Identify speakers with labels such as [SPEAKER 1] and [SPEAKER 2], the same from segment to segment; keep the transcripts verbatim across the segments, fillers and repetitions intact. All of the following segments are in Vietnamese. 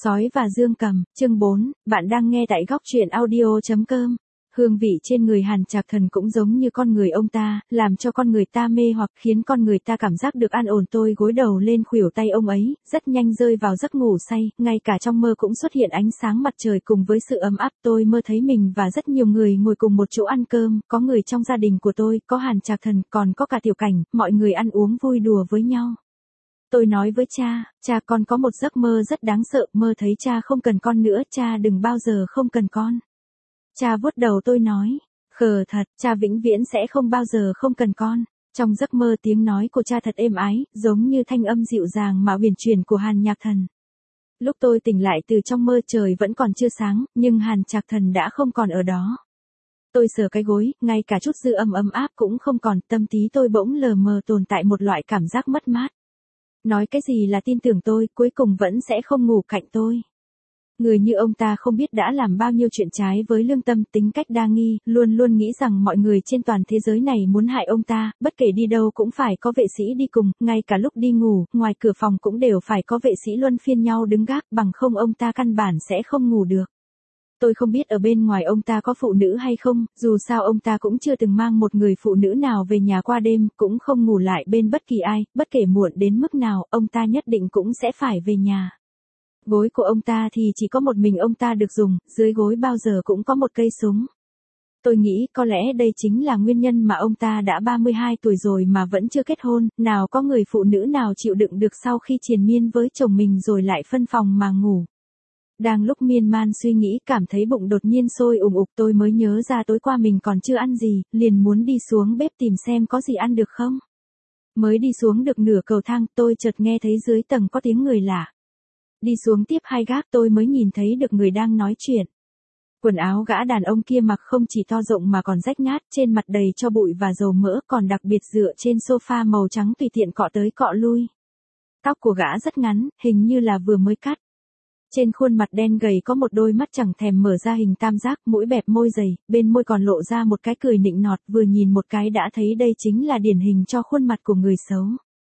[SPEAKER 1] Sói và Dương Cầm, chương bốn, bạn đang nghe tại góc truyện audio.com. Hương vị trên người Hàn Trạc Thần cũng giống như con người ông ta, làm cho con người ta mê hoặc khiến con người ta cảm giác được an ổn. Tôi gối đầu lên khuỷu tay ông ấy, rất nhanh rơi vào giấc ngủ say, ngay cả trong mơ cũng xuất hiện ánh sáng mặt trời cùng với sự ấm áp. Tôi mơ thấy mình và rất nhiều người ngồi cùng một chỗ ăn cơm, có người trong gia đình của tôi, có Hàn Trạc Thần, còn có cả Tiểu Cảnh, mọi người ăn uống vui đùa với nhau. Tôi nói với cha, cha con có một giấc mơ rất đáng sợ, mơ thấy cha không cần con nữa, cha đừng bao giờ không cần con. Cha vuốt đầu tôi nói, khờ thật, cha vĩnh viễn sẽ không bao giờ không cần con. Trong giấc mơ tiếng nói của cha thật êm ái, giống như thanh âm dịu dàng mà huyền chuyển của Hàn Nhạc Thần. Lúc tôi tỉnh lại từ trong mơ trời vẫn còn chưa sáng, nhưng Hàn Trạc Thần đã không còn ở đó. Tôi sờ cái gối, ngay cả chút dư âm ấm áp cũng không còn, tâm trí tôi bỗng lờ mờ tồn tại một loại cảm giác mất mát. Nói cái gì là tin tưởng tôi, cuối cùng vẫn sẽ không ngủ cạnh tôi. Người như ông ta không biết đã làm bao nhiêu chuyện trái với lương tâm, tính cách đa nghi, luôn luôn nghĩ rằng mọi người trên toàn thế giới này muốn hại ông ta, bất kể đi đâu cũng phải có vệ sĩ đi cùng, ngay cả lúc đi ngủ, ngoài cửa phòng cũng đều phải có vệ sĩ luân phiên nhau đứng gác, bằng không ông ta căn bản sẽ không ngủ được. Tôi không biết ở bên ngoài ông ta có phụ nữ hay không, dù sao ông ta cũng chưa từng mang một người phụ nữ nào về nhà qua đêm, cũng không ngủ lại bên bất kỳ ai, bất kể muộn đến mức nào, ông ta nhất định cũng sẽ phải về nhà. Gối của ông ta thì chỉ có một mình ông ta được dùng, dưới gối bao giờ cũng có một cây súng. Tôi nghĩ có lẽ đây chính là nguyên nhân mà ông ta đã ba mươi hai tuổi rồi mà vẫn chưa kết hôn, nào có người phụ nữ nào chịu đựng được sau khi triền miên với chồng mình rồi lại phân phòng mà ngủ. Đang lúc miên man suy nghĩ, cảm thấy bụng đột nhiên sôi ủng ục, tôi mới nhớ ra tối qua mình còn chưa ăn gì, liền muốn đi xuống bếp tìm xem có gì ăn được không. Mới đi xuống được nửa cầu thang, tôi chợt nghe thấy dưới tầng có tiếng người lạ. Đi xuống tiếp hai gác tôi mới nhìn thấy được người đang nói chuyện. Quần áo gã đàn ông kia mặc không chỉ to rộng mà còn rách nát, trên mặt đầy cho bụi và dầu mỡ, còn đặc biệt dựa trên sofa màu trắng tùy tiện cọ tới cọ lui. Tóc của gã rất ngắn, hình như là vừa mới cắt. Trên khuôn mặt đen gầy có một đôi mắt chẳng thèm mở ra hình tam giác, mũi bẹp môi dày, bên môi còn lộ ra một cái cười nịnh nọt, vừa nhìn một cái đã thấy đây chính là điển hình cho khuôn mặt của người xấu.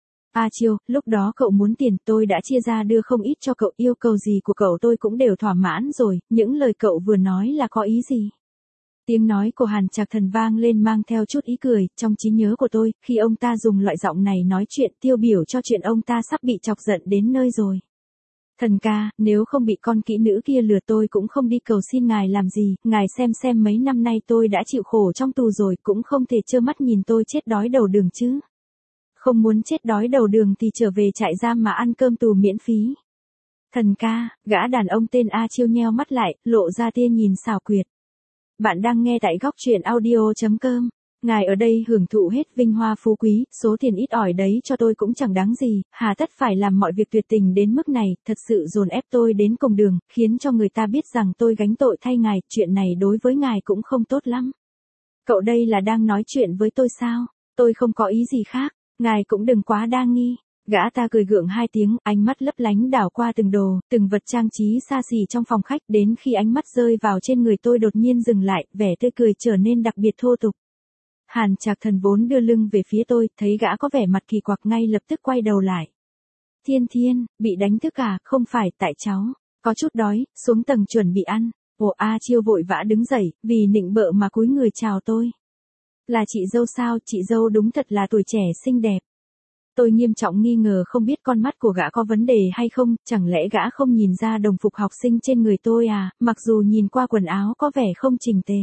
[SPEAKER 1] A Chiêu, lúc đó cậu muốn tiền, tôi đã chia ra đưa không ít cho cậu, yêu cầu gì của cậu tôi cũng đều thỏa mãn rồi, những lời cậu vừa nói là có ý gì? Tiếng nói của Hàn Trạc Thần vang lên mang theo chút ý cười, trong trí nhớ của tôi, khi ông ta dùng loại giọng này nói chuyện tiêu biểu cho chuyện ông ta sắp bị chọc giận đến nơi rồi. Thần ca, nếu không bị con kỹ nữ kia lừa tôi cũng không đi cầu xin ngài làm gì, ngài xem xem mấy năm nay tôi đã chịu khổ trong tù rồi, cũng không thể trơ mắt nhìn tôi chết đói đầu đường chứ. Không muốn chết đói đầu đường thì trở về trại giam mà ăn cơm tù miễn phí. Thần ca, gã đàn ông tên A Chiêu nheo mắt lại, lộ ra tia nhìn xảo quyệt. Bạn đang nghe tại góc truyện audio.com. Ngài ở đây hưởng thụ hết vinh hoa phú quý, số tiền ít ỏi đấy cho tôi cũng chẳng đáng gì, hà tất phải làm mọi việc tuyệt tình đến mức này, thật sự dồn ép tôi đến cùng đường, khiến cho người ta biết rằng tôi gánh tội thay ngài, chuyện này đối với ngài cũng không tốt lắm. Cậu đây là đang nói chuyện với tôi sao? Tôi không có ý gì khác, ngài cũng đừng quá đa nghi. Gã ta cười gượng hai tiếng, ánh mắt lấp lánh đảo qua từng đồ, từng vật trang trí xa xỉ trong phòng khách, đến khi ánh mắt rơi vào trên người tôi đột nhiên dừng lại, vẻ tươi cười trở nên đặc biệt thô tục. Hàn Trạc Thần vốn đưa lưng về phía tôi, thấy gã có vẻ mặt kỳ quặc ngay lập tức quay đầu lại. Thiên Thiên, bị đánh thức à, không phải, tại cháu, có chút đói, xuống tầng chuẩn bị ăn. Ồ, A Chiêu vội vã đứng dậy, vì nịnh bợ mà cúi người chào tôi. Là chị dâu sao, chị dâu đúng thật là tuổi trẻ xinh đẹp. Tôi nghiêm trọng nghi ngờ không biết con mắt của gã có vấn đề hay không, chẳng lẽ gã không nhìn ra đồng phục học sinh trên người tôi à, mặc dù nhìn qua quần áo có vẻ không chỉnh tề.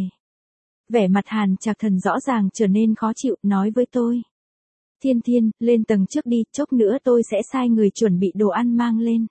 [SPEAKER 1] Vẻ mặt Hàn Trạc Thần rõ ràng trở nên khó chịu, nói với tôi. Thiên Thiên, lên tầng trước đi, chốc nữa tôi sẽ sai người chuẩn bị đồ ăn mang lên.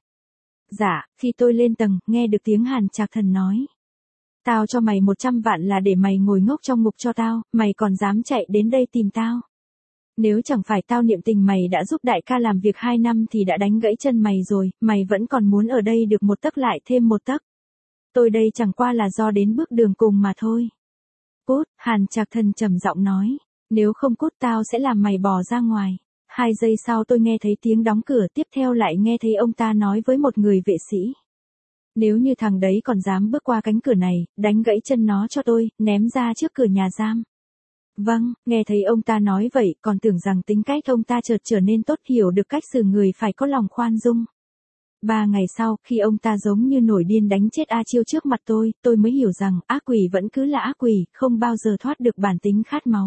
[SPEAKER 1] Dạ, khi tôi lên tầng, nghe được tiếng Hàn Trạc Thần nói. Tao cho mày một trăm vạn là để mày ngồi ngốc trong ngục cho tao, mày còn dám chạy đến đây tìm tao. Nếu chẳng phải tao niệm tình mày đã giúp đại ca làm việc hai năm thì đã đánh gãy chân mày rồi, mày vẫn còn muốn ở đây được một tấc lại thêm một tấc. Tôi đây chẳng qua là do đến bước đường cùng mà thôi. Cút, Hàn Trạc Thần trầm giọng nói, nếu không cút tao sẽ làm mày bỏ ra ngoài. Hai giây sau tôi nghe thấy tiếng đóng cửa, tiếp theo lại nghe thấy ông ta nói với một người vệ sĩ. Nếu như thằng đấy còn dám bước qua cánh cửa này, đánh gãy chân nó cho tôi, ném ra trước cửa nhà giam. Vâng, nghe thấy ông ta nói vậy, còn tưởng rằng tính cách ông ta chợt trở nên tốt, hiểu được cách xử người phải có lòng khoan dung. Ba ngày sau, khi ông ta giống như nổi điên đánh chết A Chiêu trước mặt tôi, tôi mới hiểu rằng, ác quỷ vẫn cứ là ác quỷ, không bao giờ thoát được bản tính khát máu.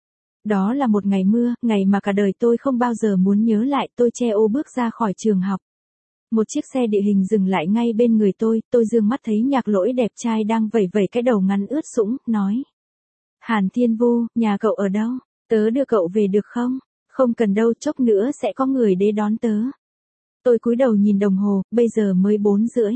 [SPEAKER 1] Đó là một ngày mưa, ngày mà cả đời tôi không bao giờ muốn nhớ lại, tôi che ô bước ra khỏi trường học. Một chiếc xe địa hình dừng lại ngay bên người tôi, tôi dương mắt thấy Nhạc Lỗi đẹp trai đang vẩy vẩy cái đầu ngắn ướt sũng, nói. Hàn Thiên Vu, nhà cậu ở đâu? Tớ đưa cậu về được không? Không cần đâu, chốc nữa sẽ có người đến đón tớ. Tôi cúi đầu nhìn đồng hồ, bây giờ mới bốn rưỡi.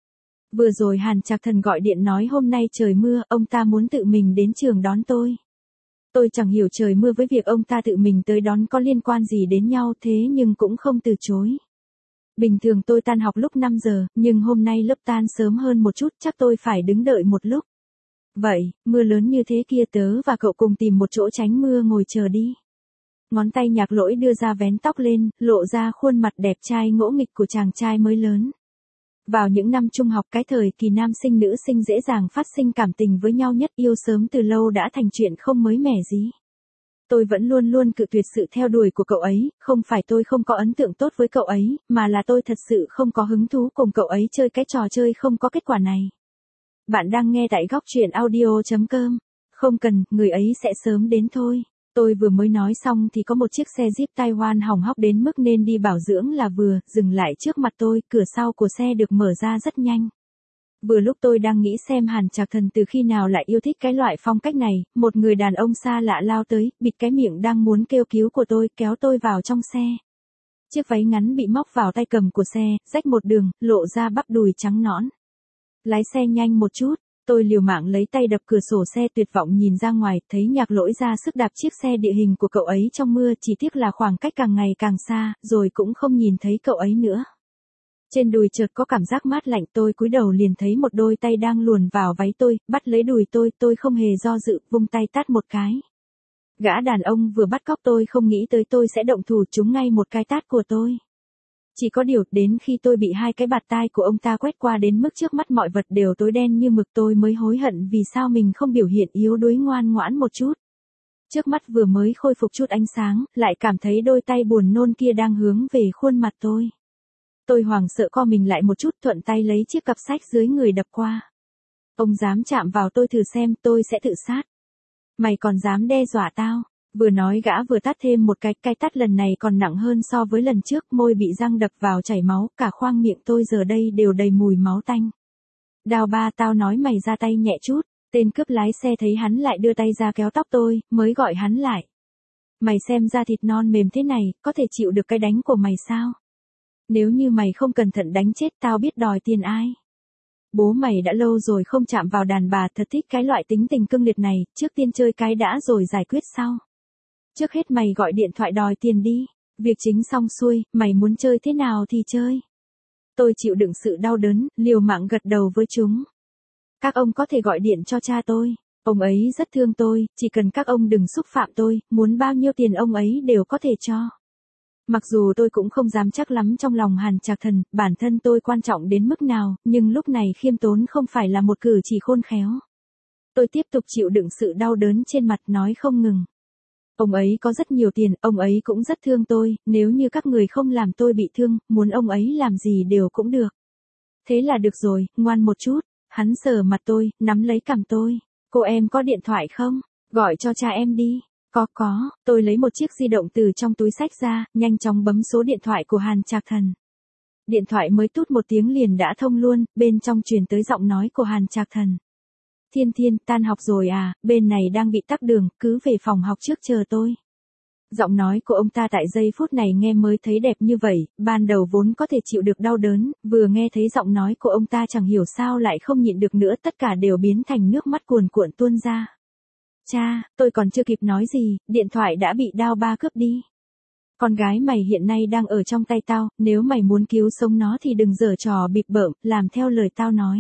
[SPEAKER 1] Vừa rồi Hàn Trạc Thần gọi điện nói hôm nay trời mưa, ông ta muốn tự mình đến trường đón tôi. Tôi chẳng hiểu trời mưa với việc ông ta tự mình tới đón có liên quan gì đến nhau, thế nhưng cũng không từ chối. Bình thường tôi tan học lúc năm giờ, nhưng hôm nay lớp tan sớm hơn một chút, chắc tôi phải đứng đợi một lúc. Vậy, mưa lớn như thế kia tớ và cậu cùng tìm một chỗ tránh mưa ngồi chờ đi. Ngón tay Nhạc Lỗi đưa ra vén tóc lên, lộ ra khuôn mặt đẹp trai ngỗ nghịch của chàng trai mới lớn. Vào những năm trung học, cái thời kỳ nam sinh nữ sinh dễ dàng phát sinh cảm tình với nhau nhất, yêu sớm từ lâu đã thành chuyện không mới mẻ gì. Tôi vẫn luôn luôn cự tuyệt sự theo đuổi của cậu ấy, không phải tôi không có ấn tượng tốt với cậu ấy, mà là tôi thật sự không có hứng thú cùng cậu ấy chơi cái trò chơi không có kết quả này. Bạn đang nghe tại góc truyện audio chấm com. Không cần, người ấy sẽ sớm đến thôi. Tôi vừa mới nói xong thì có một chiếc xe Jeep Taiwan hỏng hóc đến mức nên đi bảo dưỡng là vừa, dừng lại trước mặt tôi, cửa sau của xe được mở ra rất nhanh. Vừa lúc tôi đang nghĩ xem Hàn Trạc Thần từ khi nào lại yêu thích cái loại phong cách này, một người đàn ông xa lạ lao tới, bịt cái miệng đang muốn kêu cứu của tôi, kéo tôi vào trong xe. Chiếc váy ngắn bị móc vào tay cầm của xe, rách một đường, lộ ra bắp đùi trắng nõn. Lái xe nhanh một chút. Tôi liều mạng lấy tay đập cửa sổ xe, tuyệt vọng nhìn ra ngoài, thấy Nhạc Lỗi ra sức đạp chiếc xe địa hình của cậu ấy trong mưa, chỉ tiếc là khoảng cách càng ngày càng xa, rồi cũng không nhìn thấy cậu ấy nữa. Trên đùi chợt có cảm giác mát lạnh, tôi cúi đầu liền thấy một đôi tay đang luồn vào váy tôi, bắt lấy đùi tôi, tôi không hề do dự, vung tay tát một cái. Gã đàn ông vừa bắt cóc tôi không nghĩ tới tôi sẽ động thủ trúng ngay một cái tát của tôi. Chỉ có điều, đến khi tôi bị hai cái bạt tai của ông ta quét qua đến mức trước mắt mọi vật đều tối đen như mực, tôi mới hối hận vì sao mình không biểu hiện yếu đuối ngoan ngoãn một chút. Trước mắt vừa mới khôi phục chút ánh sáng, lại cảm thấy đôi tay buồn nôn kia đang hướng về khuôn mặt tôi. Tôi hoảng sợ co mình lại một chút, thuận tay lấy chiếc cặp sách dưới người đập qua. Ông dám chạm vào tôi thử xem, tôi sẽ tự sát. Mày còn dám đe dọa tao? Vừa nói gã vừa tát thêm một cái, cái tát lần này còn nặng hơn so với lần trước, môi bị răng đập vào chảy máu, cả khoang miệng tôi giờ đây đều đầy mùi máu tanh. Đào ba, tao nói mày ra tay nhẹ chút. Tên cướp lái xe thấy hắn lại đưa tay ra kéo tóc tôi, mới gọi hắn lại. Mày xem da thịt non mềm thế này, có thể chịu được cái đánh của mày sao? Nếu như mày không cẩn thận đánh chết tao biết đòi tiền ai. Bố mày đã lâu rồi không chạm vào đàn bà, thật thích cái loại tính tình cương liệt này, trước tiên chơi cái đã rồi giải quyết sau. Trước hết mày gọi điện thoại đòi tiền đi, việc chính xong xuôi, mày muốn chơi thế nào thì chơi. Tôi chịu đựng sự đau đớn, liều mạng gật đầu với chúng. Các ông có thể gọi điện cho cha tôi, ông ấy rất thương tôi, chỉ cần các ông đừng xúc phạm tôi, muốn bao nhiêu tiền ông ấy đều có thể cho. Mặc dù tôi cũng không dám chắc lắm trong lòng Hàn Trạc Thần, bản thân tôi quan trọng đến mức nào, nhưng lúc này khiêm tốn không phải là một cử chỉ khôn khéo. Tôi tiếp tục chịu đựng sự đau đớn trên mặt nói không ngừng. Ông ấy có rất nhiều tiền, ông ấy cũng rất thương tôi, nếu như các người không làm tôi bị thương, muốn ông ấy làm gì đều cũng được. Thế là được rồi, ngoan một chút. Hắn sờ mặt tôi, nắm lấy cằm tôi. Cô em có điện thoại không? Gọi cho cha em đi. Có có, tôi lấy một chiếc di động từ trong túi xách ra, nhanh chóng bấm số điện thoại của Hàn Trạc Thần. Điện thoại mới tút một tiếng liền đã thông luôn, bên trong truyền tới giọng nói của Hàn Trạc Thần. Thiên Thiên, tan học rồi à, bên này đang bị tắc đường, cứ về phòng học trước chờ tôi. Giọng nói của ông ta tại giây phút này nghe mới thấy đẹp như vậy, ban đầu vốn có thể chịu được đau đớn, vừa nghe thấy giọng nói của ông ta chẳng hiểu sao lại không nhịn được nữa, tất cả đều biến thành nước mắt cuồn cuộn tuôn ra. Cha, tôi còn chưa kịp nói gì, điện thoại đã bị Đao Ba cướp đi. Con gái mày hiện nay đang ở trong tay tao, nếu mày muốn cứu sống nó thì đừng giở trò bịp bợm, làm theo lời tao nói.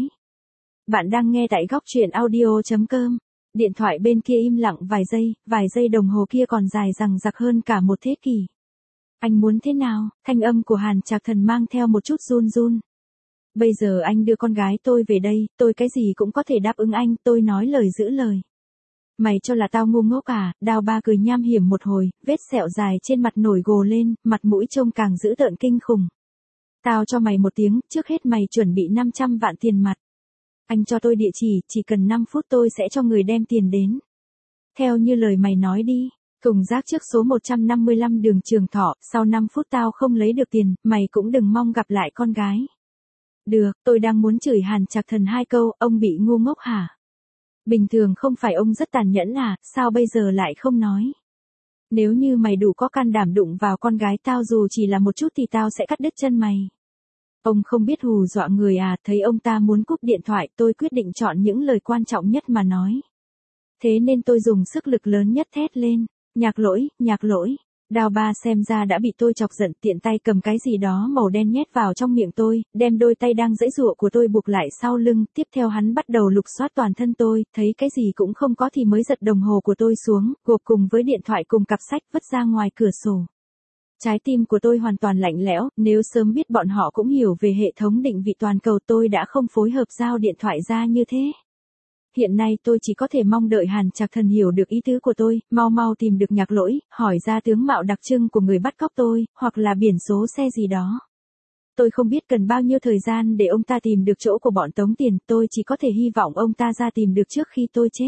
[SPEAKER 1] Bạn đang nghe tại góc truyện audio chấm com. Điện thoại bên kia im lặng vài giây, vài giây đồng hồ kia còn dài dằng dặc hơn cả một thế kỷ. Anh muốn thế nào? Thanh âm của Hàn Trạc Thần mang theo một chút run run. Bây giờ anh đưa con gái tôi về đây, tôi cái gì cũng có thể đáp ứng anh, tôi nói lời giữ lời. Mày cho là tao ngu ngốc à? Đao Ba cười nham hiểm một hồi, vết sẹo dài trên mặt nổi gồ lên, mặt mũi trông càng dữ tợn kinh khủng. Tao cho mày một tiếng, trước hết mày chuẩn bị năm trăm vạn tiền mặt. Anh cho tôi địa chỉ, chỉ cần năm phút tôi sẽ cho người đem tiền đến. Theo như lời mày nói đi. Tùng Giác trước số một trăm năm mươi lăm đường Trường Thọ, sau năm phút tao không lấy được tiền, mày cũng đừng mong gặp lại con gái. Được, tôi đang muốn chửi Hàn Trạc Thần hai câu, ông bị ngu ngốc hả? Bình thường không phải ông rất tàn nhẫn à, sao bây giờ lại không nói? Nếu như mày đủ có can đảm đụng vào con gái tao dù chỉ là một chút thì tao sẽ cắt đứt chân mày. Ông không biết hù dọa người à, thấy ông ta muốn cúp điện thoại tôi quyết định chọn những lời quan trọng nhất mà nói. Thế nên tôi dùng sức lực lớn nhất thét lên. Nhạc Lỗi, Nhạc Lỗi. Đào Ba xem ra đã bị tôi chọc giận, tiện tay cầm cái gì đó màu đen nhét vào trong miệng tôi, đem đôi tay đang giãy giụa của tôi buộc lại sau lưng, tiếp theo hắn bắt đầu lục soát toàn thân tôi, thấy cái gì cũng không có thì mới giật đồng hồ của tôi xuống, gộp cùng với điện thoại cùng cặp sách vứt ra ngoài cửa sổ. Trái tim của tôi hoàn toàn lạnh lẽo, nếu sớm biết bọn họ cũng hiểu về hệ thống định vị toàn cầu tôi đã không phối hợp giao điện thoại ra như thế. Hiện nay tôi chỉ có thể mong đợi Hàn Trạc Thần hiểu được ý tứ của tôi, mau mau tìm được Nhạc Lỗi, hỏi ra tướng mạo đặc trưng của người bắt cóc tôi, hoặc là biển số xe gì đó. Tôi không biết cần bao nhiêu thời gian để ông ta tìm được chỗ của bọn tống tiền, tôi chỉ có thể hy vọng ông ta ra tìm được trước khi tôi chết.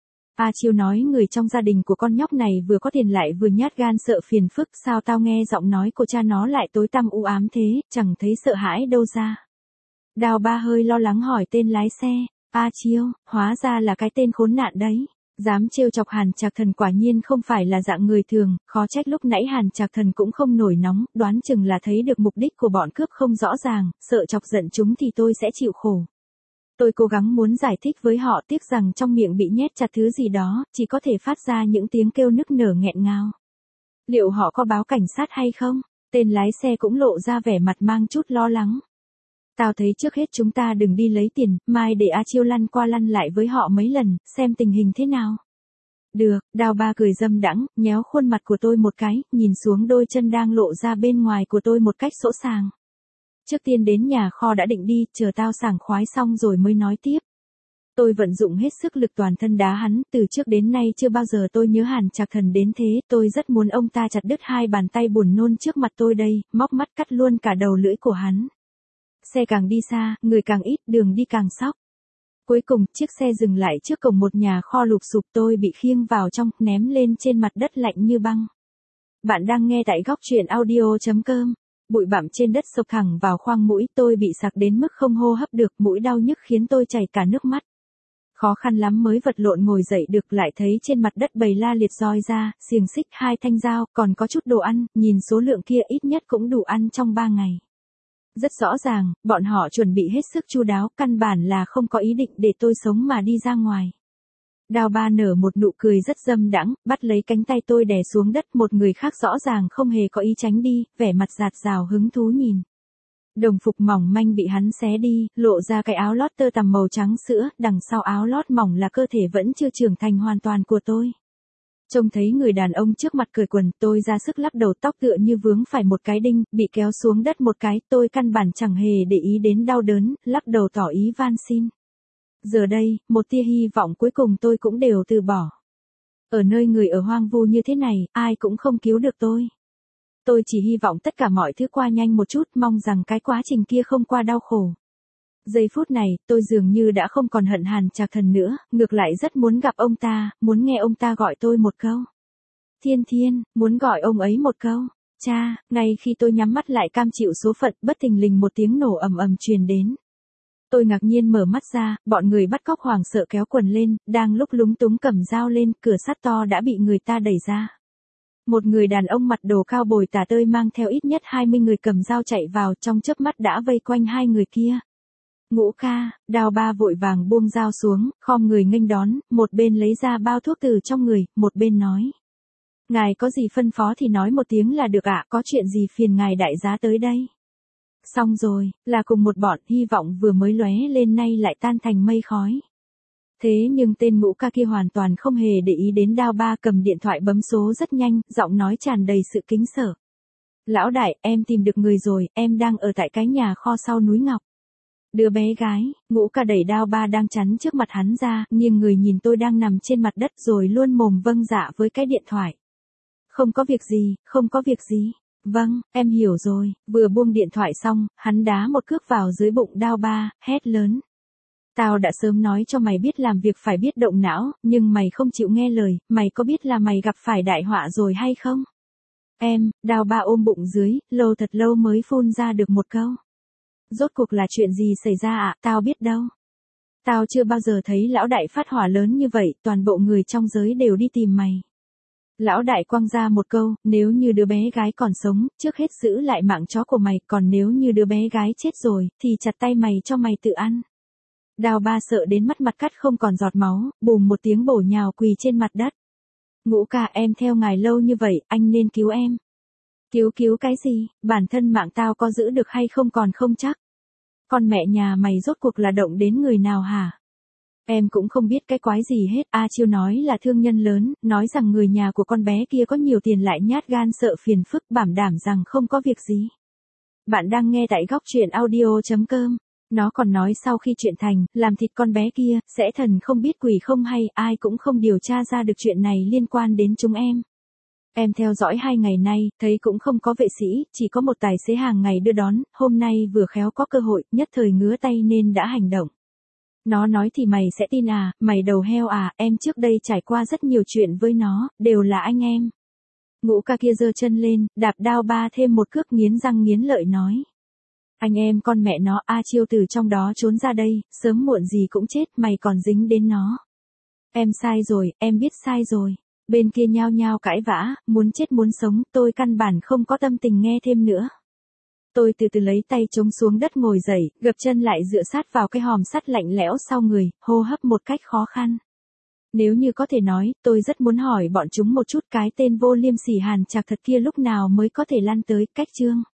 [SPEAKER 1] A Chiêu nói người trong gia đình của con nhóc này vừa có tiền lại vừa nhát gan sợ phiền phức, sao tao nghe giọng nói của cha nó lại tối tăm u ám thế, chẳng thấy sợ hãi đâu ra. Đào Ba hơi lo lắng hỏi tên lái xe. A Chiêu, hóa ra là cái tên khốn nạn đấy. Dám trêu chọc Hàn Trạc Thần quả nhiên không phải là dạng người thường, khó trách lúc nãy Hàn Trạc Thần cũng không nổi nóng, đoán chừng là thấy được mục đích của bọn cướp không rõ ràng, sợ chọc giận chúng thì tôi sẽ chịu khổ. Tôi cố gắng muốn giải thích với họ, tiếc rằng trong miệng bị nhét chặt thứ gì đó, chỉ có thể phát ra những tiếng kêu nức nở nghẹn ngào. Liệu họ có báo cảnh sát hay không? Tên lái xe cũng lộ ra vẻ mặt mang chút lo lắng. Tao thấy trước hết chúng ta đừng đi lấy tiền, mai để A Chiêu lăn qua lăn lại với họ mấy lần, xem tình hình thế nào. Được, Đào Ba cười dâm đãng, nhéo khuôn mặt của tôi một cái, nhìn xuống đôi chân đang lộ ra bên ngoài của tôi một cách sỗ sàng. Trước tiên đến nhà kho đã định đi, chờ tao sảng khoái xong rồi mới nói tiếp. Tôi vận dụng hết sức lực toàn thân đá hắn, từ trước đến nay chưa bao giờ tôi nhớ Hàn Trạc Thần đến thế, tôi rất muốn ông ta chặt đứt hai bàn tay buồn nôn trước mặt tôi đây, móc mắt cắt luôn cả đầu lưỡi của hắn. Xe càng đi xa, người càng ít, đường đi càng sóc. Cuối cùng, chiếc xe dừng lại trước cổng một nhà kho lụp xụp, tôi bị khiêng vào trong, ném lên trên mặt đất lạnh như băng. Bạn đang nghe tại góc truyện audio chấm com. Bụi bặm trên đất sộc thẳng vào khoang mũi, tôi bị sặc đến mức không hô hấp được, mũi đau nhức khiến tôi chảy cả nước mắt. Khó khăn lắm mới vật lộn ngồi dậy được, lại thấy trên mặt đất bầy la liệt roi ra, xiềng xích, hai thanh dao, còn có chút đồ ăn, nhìn số lượng kia ít nhất cũng đủ ăn trong ba ngày. Rất rõ ràng, bọn họ chuẩn bị hết sức chu đáo, căn bản là không có ý định để tôi sống mà đi ra ngoài. Đào Ba nở một nụ cười rất dâm đãng, bắt lấy cánh tay tôi đè xuống đất, một người khác rõ ràng không hề có ý tránh đi, vẻ mặt dạt dào hứng thú nhìn. Đồng phục mỏng manh bị hắn xé đi, lộ ra cái áo lót tơ tằm màu trắng sữa, đằng sau áo lót mỏng là cơ thể vẫn chưa trưởng thành hoàn toàn của tôi. Trông thấy người đàn ông trước mặt cởi quần, tôi ra sức lắc đầu, tóc tựa như vướng phải một cái đinh, bị kéo xuống đất một cái, tôi căn bản chẳng hề để ý đến đau đớn, lắc đầu tỏ ý van xin. Giờ đây, một tia hy vọng cuối cùng tôi cũng đều từ bỏ. Ở nơi người ở hoang vu như thế này, ai cũng không cứu được tôi. Tôi chỉ hy vọng tất cả mọi thứ qua nhanh một chút, mong rằng cái quá trình kia không qua đau khổ. Giây phút này, tôi dường như đã không còn hận Hàn Trạc Thần nữa, ngược lại rất muốn gặp ông ta, muốn nghe ông ta gọi tôi một câu. Thiên Thiên, muốn gọi ông ấy một câu. Cha, ngay khi tôi nhắm mắt lại cam chịu số phận, bất thình lình một tiếng nổ ầm ầm truyền đến. Tôi ngạc nhiên mở mắt ra, bọn người bắt cóc hoảng sợ kéo quần lên, đang lúc lúng túng cầm dao lên, cửa sắt to đã bị người ta đẩy ra. Một người đàn ông mặc đồ cao bồi tả tơi mang theo ít nhất hai mươi người cầm dao chạy vào, trong chớp mắt đã vây quanh hai người kia. Ngũ ca, Đào Ba vội vàng buông dao xuống, khom người nghênh đón, một bên lấy ra bao thuốc từ trong người, một bên nói. Ngài có gì phân phó thì nói một tiếng là được ạ, có chuyện gì phiền ngài đại giá tới đây. Xong rồi, là cùng một bọn, hy vọng vừa mới lóe lên nay lại tan thành mây khói. Thế nhưng tên Ngũ ca kia hoàn toàn không hề để ý đến Đào Ba, cầm điện thoại bấm số rất nhanh, giọng nói tràn đầy sự kính sợ. Lão đại, em tìm được người rồi, em đang ở tại cái nhà kho sau núi Ngọc. Đứa bé gái, Ngũ ca đẩy Đào Ba đang chắn trước mặt hắn ra, nghiêng người nhìn tôi đang nằm trên mặt đất rồi luôn mồm vâng dạ với cái điện thoại. Không có việc gì, không có việc gì. Vâng, em hiểu rồi. Vừa buông điện thoại xong, hắn đá một cước vào dưới bụng Đao Ba, hét lớn. Tao đã sớm nói cho mày biết làm việc phải biết động não, nhưng mày không chịu nghe lời, mày có biết là mày gặp phải đại họa rồi hay không? Em, Đao Ba ôm bụng dưới, lâu thật lâu mới phun ra được một câu. Rốt cuộc là chuyện gì xảy ra ạ, à? Tao biết đâu. Tao chưa bao giờ thấy lão đại phát hỏa lớn như vậy, toàn bộ người trong giới đều đi tìm mày. Lão đại quăng ra một câu, nếu như đứa bé gái còn sống, trước hết giữ lại mạng chó của mày, còn nếu như đứa bé gái chết rồi, thì chặt tay mày cho mày tự ăn. Đao Ba sợ đến mắt mặt cắt không còn giọt máu, bùm một tiếng bổ nhào quỳ trên mặt đất. Ngũ ca, em theo ngài lâu như vậy, anh nên cứu em. Cứu cứu cái gì, bản thân mạng tao có giữ được hay không còn không chắc. Con mẹ nhà mày rốt cuộc là động đến người nào hả? Em cũng không biết cái quái gì hết. A Chiêu nói là thương nhân lớn, nói rằng người nhà của con bé kia có nhiều tiền lại nhát gan sợ phiền phức, bảo đảm rằng không có việc gì. Bạn đang nghe tại góc truyện audio chấm com. Nó còn nói sau khi chuyện thành, làm thịt con bé kia, sẽ thần không biết quỷ không hay, ai cũng không điều tra ra được chuyện này liên quan đến chúng em. Em theo dõi hai ngày nay, thấy cũng không có vệ sĩ, chỉ có một tài xế hàng ngày đưa đón, hôm nay vừa khéo có cơ hội, nhất thời ngứa tay nên đã hành động. Nó nói thì mày sẽ tin à, mày đầu heo à, em trước đây trải qua rất nhiều chuyện với nó, đều là anh em. Ngũ ca kia giơ chân lên, đạp Đao Ba thêm một cước, nghiến răng nghiến lợi nói. Anh em con mẹ nó, A Chiêu từ trong đó trốn ra đây, sớm muộn gì cũng chết, mày còn dính đến nó. Em sai rồi, em biết sai rồi. Bên kia nhao nhao cãi vã, muốn chết muốn sống, tôi căn bản không có tâm tình nghe thêm nữa. Tôi từ từ lấy tay chống xuống đất ngồi dậy, gập chân lại dựa sát vào cái hòm sắt lạnh lẽo sau người, hô hấp một cách khó khăn. Nếu như có thể nói, tôi rất muốn hỏi bọn chúng một chút, cái tên vô liêm sỉ Hàn Trạc thật kia lúc nào mới có thể lăn tới cách chương.